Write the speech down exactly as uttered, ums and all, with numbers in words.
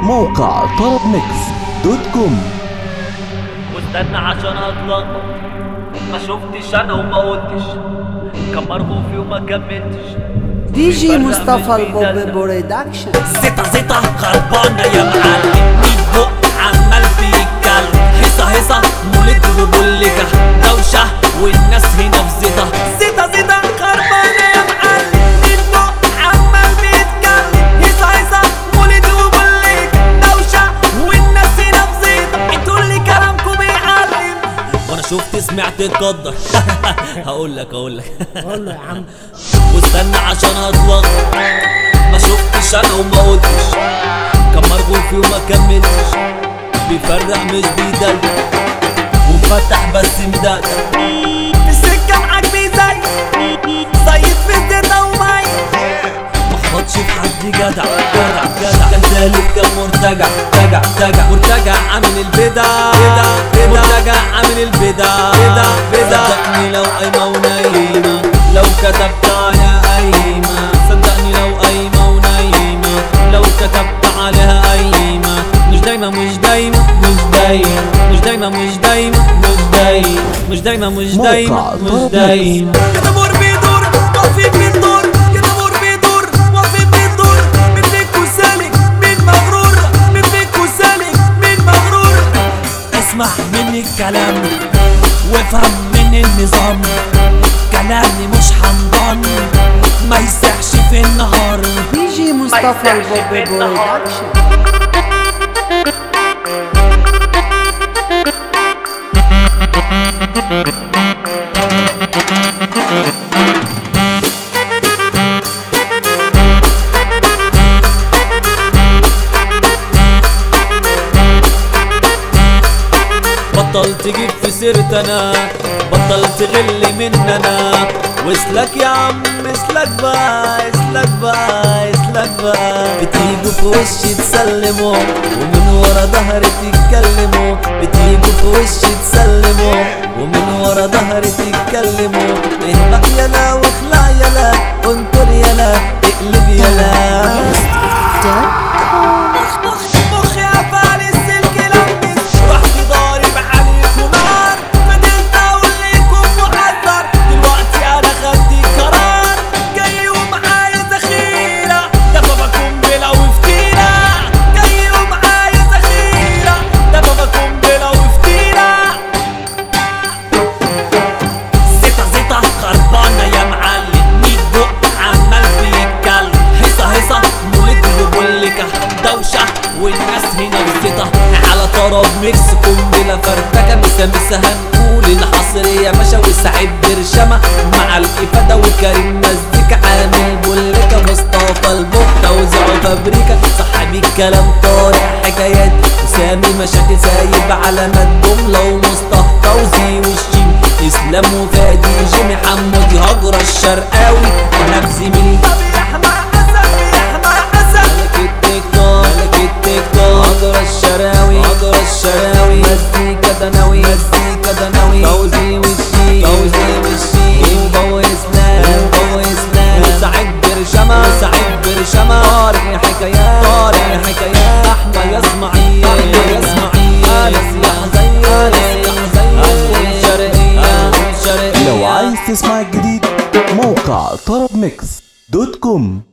موقع طرب ميكس دوت كوم. واستنى عشان اطلق، ما شفتش انا وما قلتش، كان مرغوفي وما كملتش. دي جي مصطفى البوب برودكشن. زيطة زيطة خربانة يا معلم، ميت بق عمال بيتكلم، هيصة هيصة مولد وبولكة دوشة والناس هنا في زيطة. زيطة زيطة خربانة يا معلم، ميت بق عمال بيتكلم، هيصة هيصة مولد وبولكة دوشة والناس هنا في زيطة. انتوا اللي كلامكم بيعلم وانا شفت سمعت اتقدر. هقول لك هقول لك قول له يا عم. واستنى عشان اطلق، ما شفتش انا وما قلتش، كان مرغوفي وما كملتش، بيفرق مش بيدلع ومفتح بس مدلع. في السكة معاك بيزي صيد في الزيطة ومي، محفظش في حد جدع جدع جدع، كان سالك كان مرتجع تجع تجع مرتجع عامل البدع مرتجع عامل البدع بدع. صدقني لو قايمة ونايمة، لو كتبت على قايمة، صدقني لو قايمة ونايمة، لو كتبت عليها قايمة. مش دايما مش دايما مش دايما مش دايما مش دايما مش دايما مش دايما مش دايما مش دايما. كده مور بيدور واقفين بيدور، كده مور بيدور واقفين بيدور، من فيك وسالك من مغرور، من فيك وسالك من مغرور. اسمع مني الكلام وافهم من النظام، كلامي مش حمضان ما يسعش في النهار. دي جي مصطفى البوب برودكشن. بطل تجيب في سيرتنا، بطل تغل مننا، واسلك يا عم اسلك بقى اسلك بقى اسلك بقى. بتيجوا في وشي تسلموا ومن ورا ظهري تتكلموا، بتيجوا في وشي تسلموا ومن ورا ظهري تتكلموا. اهبق يلا واخلع يلا انطر يلا اقلب يلا. مخي قفل السلك لمس، رحت ضارب عليكم نار، فضلت اقول لكم محذر، دلوقتي انا خدت قرار، جاي ومعايا ذخيرة، ده باباكم بلا وفتيرة، جاي ومعايا ذخيرة، ده باباكم بلا وفتيرة. زيطة زيطة خربانة يا معلم، ميت بق عمال بيتكلم، هيصة هيصة مولد وبولكة دوشة والناس هنا في زيطة. على طرب ميكس قنبلة فرتكة، مسا مسا هنقول الحصرية باشا وسعيد برشامة مع الإفادة وكريم مزيكا، عامل بولكة مصطفى البوب توزيعه فابريكا، صاحب الكلام طالع حكايات وسامي مشاكل سايب علامات جملة، ومصطفى فوزي والشيم اسلام وفادي جيمي حمودي هجرة الشرقاوي انا زميلي. طب يا احمد حسن يا احمد حسن، ملك التيك توك ملك التيك توك، هجرة الشرقاوي هجرة الشرقاوي، مزيكا دناوي مزيكا دناوي، فوزي والشيم فوزي والشيم، وجو اسلام وجو اسلام، وسعيد برشامة وسعيد برشامة، طارق حكايات طارق حكايات، احمد يا اسماعيل احمد يا اسماعيل، يا حزين يا حزين الشرقية. لو عايز تسمع الجديد موقع طرب ميكس دوت كوم.